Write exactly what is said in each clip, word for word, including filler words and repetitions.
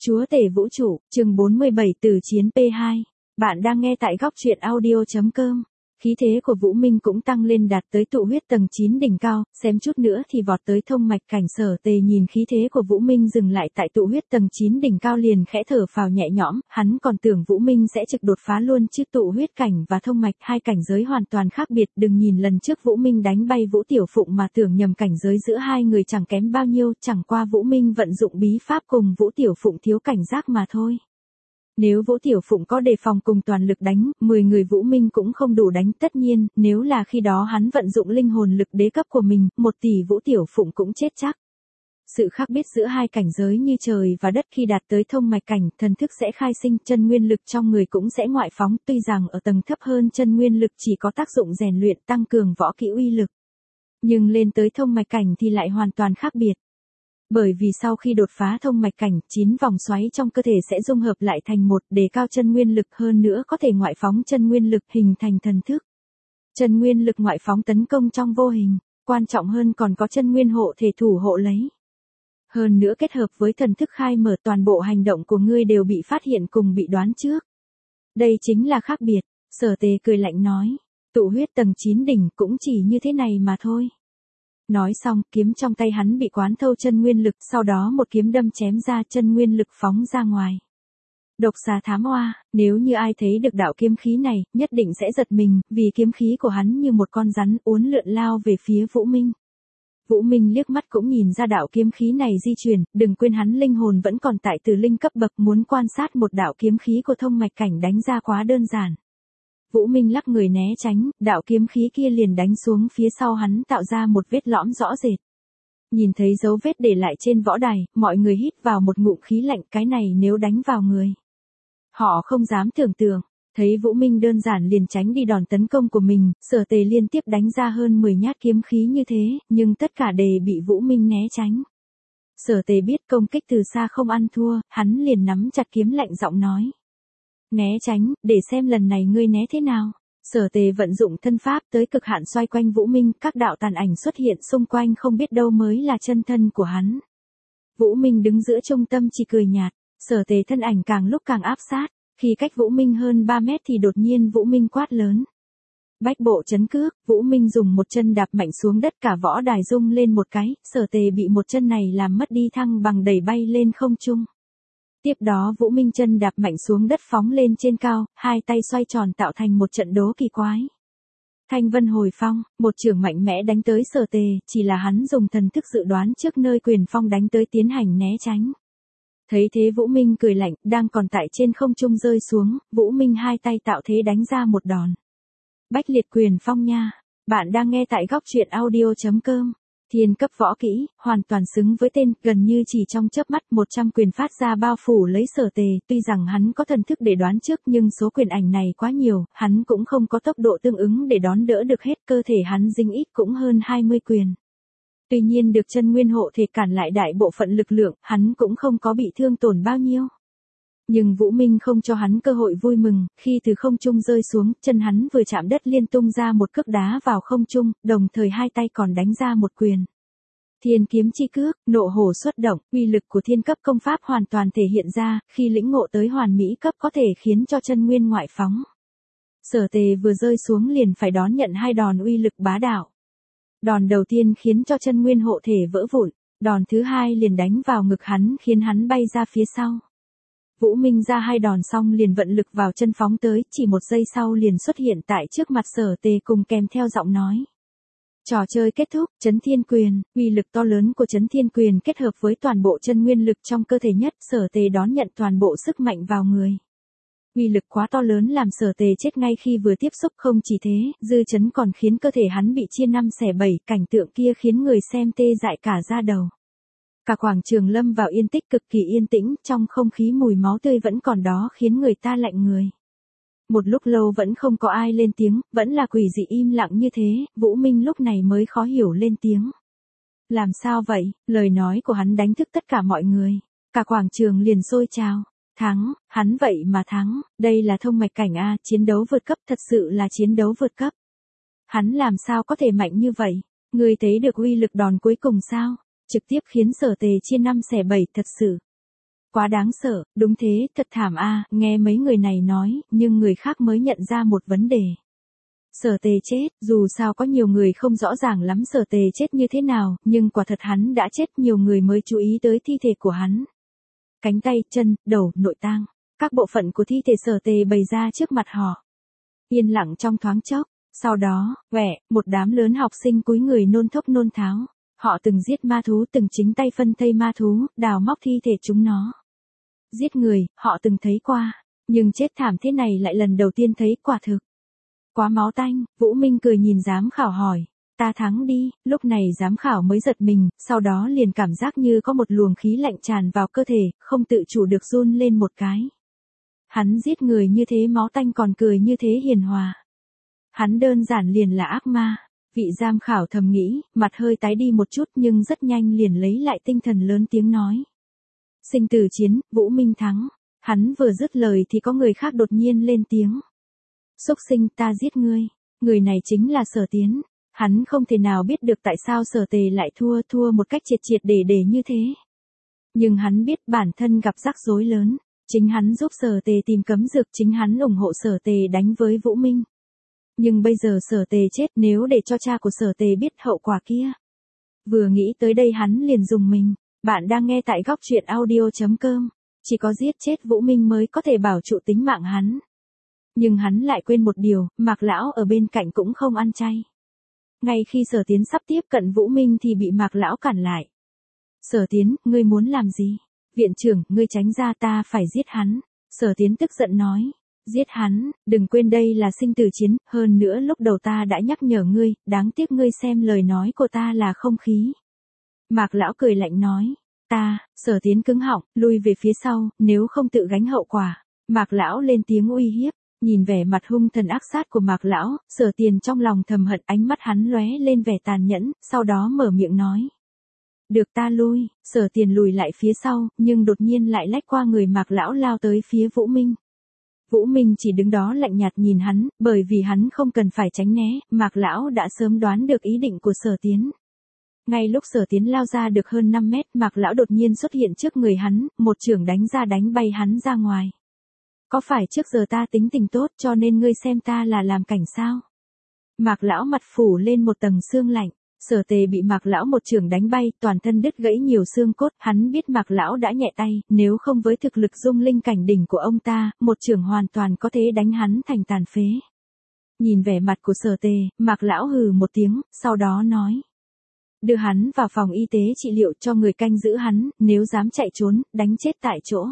Chúa tể vũ trụ, chương bốn mươi bảy từ chiến P hai. Bạn đang nghe tại góc truyện audio chấm com. Khí thế của Vũ Minh cũng tăng lên đạt tới tụ huyết tầng chín đỉnh cao, xem chút nữa thì vọt tới thông mạch cảnh. Sở Tề nhìn khí thế của Vũ Minh dừng lại tại tụ huyết tầng chín đỉnh cao liền khẽ thở phào nhẹ nhõm, hắn còn tưởng Vũ Minh sẽ trực đột phá luôn chứ tụ huyết cảnh và thông mạch hai cảnh giới hoàn toàn khác biệt. Đừng nhìn lần trước Vũ Minh đánh bay Vũ Tiểu Phụng mà tưởng nhầm cảnh giới giữa hai người chẳng kém bao nhiêu, chẳng qua Vũ Minh vận dụng bí pháp cùng Vũ Tiểu Phụng thiếu cảnh giác mà thôi. Nếu Vũ Tiểu Phụng có đề phòng cùng toàn lực đánh, mười người Vũ Minh cũng không đủ đánh. Tất nhiên, nếu là khi đó hắn vận dụng linh hồn lực đế cấp của mình, một tỷ Vũ Tiểu Phụng cũng chết chắc. Sự khác biệt giữa hai cảnh giới như trời và đất, khi đạt tới thông mạch cảnh, thần thức sẽ khai sinh, chân nguyên lực trong người cũng sẽ ngoại phóng. Tuy rằng ở tầng thấp hơn, chân nguyên lực chỉ có tác dụng rèn luyện, tăng cường võ kỹ uy lực. Nhưng lên tới thông mạch cảnh thì lại hoàn toàn khác biệt. Bởi vì sau khi đột phá thông mạch cảnh, chín vòng xoáy trong cơ thể sẽ dung hợp lại thành một, đề cao chân nguyên lực, hơn nữa có thể ngoại phóng chân nguyên lực hình thành thần thức. Chân nguyên lực ngoại phóng tấn công trong vô hình, quan trọng hơn còn có chân nguyên hộ thể thủ hộ lấy. Hơn nữa kết hợp với thần thức khai mở, toàn bộ hành động của ngươi đều bị phát hiện cùng bị đoán trước. Đây chính là khác biệt. Sở Tề cười lạnh nói, tụ huyết tầng chín đỉnh cũng chỉ như thế này mà thôi. Nói xong, kiếm trong tay hắn bị quán thâu chân nguyên lực, sau đó một kiếm đâm chém ra, chân nguyên lực phóng ra ngoài. Độc xà thám oa, nếu như ai thấy được đạo kiếm khí này, nhất định sẽ giật mình, vì kiếm khí của hắn như một con rắn uốn lượn lao về phía Vũ Minh. Vũ Minh liếc mắt cũng nhìn ra đạo kiếm khí này di chuyển, đừng quên hắn linh hồn vẫn còn tại từ linh cấp bậc, muốn quan sát một đạo kiếm khí của thông mạch cảnh đánh ra quá đơn giản. Vũ Minh lắc người né tránh, đạo kiếm khí kia liền đánh xuống phía sau hắn, tạo ra một vết lõm rõ rệt. Nhìn thấy dấu vết để lại trên võ đài, mọi người hít vào một ngụm khí lạnh, cái này nếu đánh vào người, họ không dám tưởng tượng. Thấy Vũ Minh đơn giản liền tránh đi đòn tấn công của mình, Sở Tề liên tiếp đánh ra hơn mười nhát kiếm khí như thế, nhưng tất cả đều bị Vũ Minh né tránh. Sở Tề biết công kích từ xa không ăn thua, hắn liền nắm chặt kiếm lạnh giọng nói. Né tránh, để xem lần này ngươi né thế nào. Sở Tề vận dụng thân pháp tới cực hạn xoay quanh Vũ Minh, các đạo tàn ảnh xuất hiện xung quanh, không biết đâu mới là chân thân của hắn. Vũ Minh đứng giữa trung tâm chỉ cười nhạt, Sở Tề thân ảnh càng lúc càng áp sát, khi cách Vũ Minh hơn ba mét thì đột nhiên Vũ Minh quát lớn. Bách bộ chấn cước, Vũ Minh dùng một chân đạp mạnh xuống đất, cả võ đài rung lên một cái, Sở Tề bị một chân này làm mất đi thăng bằng, đẩy bay lên không trung. Tiếp đó Vũ Minh chân đạp mạnh xuống đất phóng lên trên cao, hai tay xoay tròn tạo thành một trận đố kỳ quái. Thanh vân hồi phong, một chưởng mạnh mẽ đánh tới Sở Tề, chỉ là hắn dùng thần thức dự đoán trước nơi quyền phong đánh tới tiến hành né tránh. Thấy thế Vũ Minh cười lạnh, đang còn tại trên không trung rơi xuống, Vũ Minh hai tay tạo thế đánh ra một đòn. Bách liệt quyền phong nha. Bạn đang nghe tại góc truyện audio chấm com. Thiên cấp võ kỹ, hoàn toàn xứng với tên, gần như chỉ trong chớp mắt một trăm quyền phát ra bao phủ lấy Sở Tề, tuy rằng hắn có thần thức để đoán trước nhưng số quyền ảnh này quá nhiều, hắn cũng không có tốc độ tương ứng để đón đỡ được hết, cơ thể hắn dính ít cũng hơn hai mươi quyền. Tuy nhiên được chân nguyên hộ thể cản lại đại bộ phận lực lượng, hắn cũng không có bị thương tổn bao nhiêu. Nhưng Vũ Minh không cho hắn cơ hội vui mừng, khi từ không trung rơi xuống, chân hắn vừa chạm đất liên tung ra một cước đá vào không trung, đồng thời hai tay còn đánh ra một quyền. Thiên kiếm chi cước, nộ hổ xuất động, uy lực của thiên cấp công pháp hoàn toàn thể hiện ra, khi lĩnh ngộ tới hoàn mỹ cấp có thể khiến cho chân nguyên ngoại phóng. Sở Tề vừa rơi xuống liền phải đón nhận hai đòn uy lực bá đạo. Đòn đầu tiên khiến cho chân nguyên hộ thể vỡ vụn, đòn thứ hai liền đánh vào ngực hắn khiến hắn bay ra phía sau. Vũ Minh ra hai đòn xong liền vận lực vào chân phóng tới, chỉ một giây sau liền xuất hiện tại trước mặt Sở Tề cùng kèm theo giọng nói. Trò chơi kết thúc, Chấn Thiên Quyền, uy lực to lớn của Chấn Thiên Quyền kết hợp với toàn bộ chân nguyên lực trong cơ thể nhất, Sở Tề đón nhận toàn bộ sức mạnh vào người. Uy lực quá to lớn làm Sở Tề chết ngay khi vừa tiếp xúc, không chỉ thế, dư chấn còn khiến cơ thể hắn bị chia năm xẻ bảy, cảnh tượng kia khiến người xem tê dại cả da đầu. Cả quảng trường lâm vào yên tích cực kỳ yên tĩnh, trong không khí mùi máu tươi vẫn còn đó khiến người ta lạnh người. Một lúc lâu vẫn không có ai lên tiếng, vẫn là quỷ dị im lặng như thế, Vũ Minh lúc này mới khó hiểu lên tiếng. Làm sao vậy? Lời nói của hắn đánh thức tất cả mọi người. Cả quảng trường liền sôi trào. Thắng, hắn vậy mà thắng, đây là thông mạch cảnh A, chiến đấu vượt cấp, thật sự là chiến đấu vượt cấp. Hắn làm sao có thể mạnh như vậy? Ngươi thấy được uy lực đòn cuối cùng sao? Trực tiếp khiến Sở Tề chia năm xẻ bảy, thật sự. Quá đáng sợ, đúng thế, thật thảm a, nghe mấy người này nói, nhưng người khác mới nhận ra một vấn đề. Sở Tề chết, dù sao có nhiều người không rõ ràng lắm Sở Tề chết như thế nào, nhưng quả thật hắn đã chết, nhiều người mới chú ý tới thi thể của hắn. Cánh tay, chân, đầu, nội tạng, các bộ phận của thi thể Sở Tề bày ra trước mặt họ. Yên lặng trong thoáng chốc, sau đó, quẹ, một đám lớn học sinh cúi người nôn thốc nôn tháo. Họ từng giết ma thú, từng chính tay phân thây ma thú, đào móc thi thể chúng nó. Giết người, họ từng thấy qua, nhưng chết thảm thế này lại lần đầu tiên thấy, quả thực. Quá máu tanh, Vũ Minh cười nhìn giám khảo hỏi, ta thắng đi, lúc này giám khảo mới giật mình, sau đó liền cảm giác như có một luồng khí lạnh tràn vào cơ thể, không tự chủ được run lên một cái. Hắn giết người như thế máu tanh còn cười như thế hiền hòa. Hắn đơn giản liền là ác ma. Vị giám khảo thầm nghĩ, mặt hơi tái đi một chút nhưng rất nhanh liền lấy lại tinh thần lớn tiếng nói. Sinh tử chiến, Vũ Minh thắng. Hắn vừa dứt lời thì có người khác đột nhiên lên tiếng. Xúc sinh, ta giết ngươi. Người này chính là Sở Tiến. Hắn không thể nào biết được tại sao Sở Tề lại thua thua một cách triệt triệt để để như thế. Nhưng hắn biết bản thân gặp rắc rối lớn. Chính hắn giúp Sở Tề tìm cấm dược, chính hắn ủng hộ Sở Tề đánh với Vũ Minh. Nhưng bây giờ Sở Tề chết, nếu để cho cha của Sở Tề biết hậu quả kia. Vừa nghĩ tới đây hắn liền dùng mình. Bạn đang nghe tại góc truyện audio chấm com. Chỉ có giết chết Vũ Minh mới có thể bảo trụ tính mạng hắn. Nhưng hắn lại quên một điều, Mạc Lão ở bên cạnh cũng không ăn chay. Ngay khi Sở Tiến sắp tiếp cận Vũ Minh thì bị Mạc Lão cản lại. Sở Tiến, ngươi muốn làm gì? Viện trưởng, ngươi tránh ra, ta phải giết hắn. Sở Tiến tức giận nói. Giết hắn, đừng quên đây là sinh tử chiến, hơn nữa lúc đầu ta đã nhắc nhở ngươi, đáng tiếc ngươi xem lời nói của ta là không khí. Mạc Lão cười lạnh nói, ta, Sở Tiến cứng họng, lui về phía sau, nếu không tự gánh hậu quả. Mạc Lão lên tiếng uy hiếp, nhìn vẻ mặt hung thần ác sát của Mạc Lão, Sở Tiền trong lòng thầm hận, ánh mắt hắn lóe lên vẻ tàn nhẫn, sau đó mở miệng nói. Được, ta lui. Sở Tiền lùi lại phía sau, nhưng đột nhiên lại lách qua người Mạc Lão lao tới phía Vũ Minh. Vũ Minh chỉ đứng đó lạnh nhạt nhìn hắn, bởi vì hắn không cần phải tránh né, Mạc Lão đã sớm đoán được ý định của Sở Tiến. Ngay lúc Sở Tiến lao ra được hơn năm mét, Mạc Lão đột nhiên xuất hiện trước người hắn, một chưởng đánh ra đánh bay hắn ra ngoài. Có phải trước giờ ta tính tình tốt cho nên ngươi xem ta là làm cảnh sao? Mạc Lão mặt phủ lên một tầng xương lạnh. Sở Tề bị Mạc Lão một chưởng đánh bay, toàn thân đứt gãy nhiều xương cốt, hắn biết Mạc Lão đã nhẹ tay, nếu không với thực lực dung linh cảnh đỉnh của ông ta, một chưởng hoàn toàn có thể đánh hắn thành tàn phế. Nhìn vẻ mặt của Sở Tề, Mạc Lão hừ một tiếng, sau đó nói. Đưa hắn vào phòng y tế trị liệu, cho người canh giữ hắn, nếu dám chạy trốn, đánh chết tại chỗ.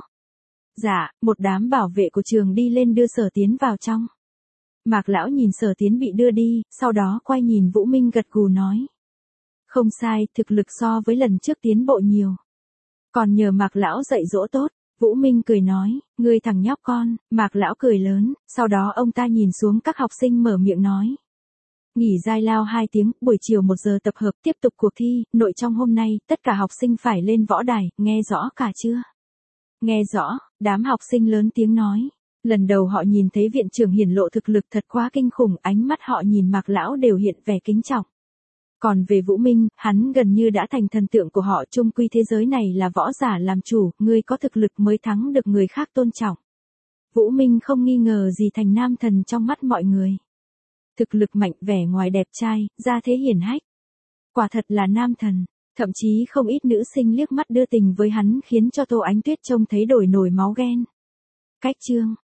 Dạ, một đám bảo vệ của trường đi lên đưa Sở Tiến vào trong. Mạc Lão nhìn Sở Tiến bị đưa đi, sau đó quay nhìn Vũ Minh gật gù nói. Không sai, thực lực so với lần trước tiến bộ nhiều. Còn nhờ Mạc Lão dạy dỗ tốt. Vũ Minh cười nói, ngươi thằng nhóc con. Mạc Lão cười lớn, sau đó ông ta nhìn xuống các học sinh mở miệng nói. Nghỉ giải lao hai tiếng, buổi chiều một giờ tập hợp tiếp tục cuộc thi, nội trong hôm nay, tất cả học sinh phải lên võ đài, nghe rõ cả chưa? Nghe rõ, đám học sinh lớn tiếng nói. Lần đầu họ nhìn thấy viện trưởng hiển lộ thực lực thật quá kinh khủng, ánh mắt họ nhìn Mạc Lão đều hiện vẻ kính trọng. Còn về Vũ Minh, hắn gần như đã thành thần tượng của họ, chung quy thế giới này là võ giả làm chủ, ngươi có thực lực mới thắng được người khác tôn trọng. Vũ Minh không nghi ngờ gì thành nam thần trong mắt mọi người. Thực lực mạnh, vẻ ngoài đẹp trai, gia thế hiển hách. Quả thật là nam thần, thậm chí không ít nữ sinh liếc mắt đưa tình với hắn khiến cho Tô Ánh Tuyết trông thấy đổi nổi máu ghen. Cách chương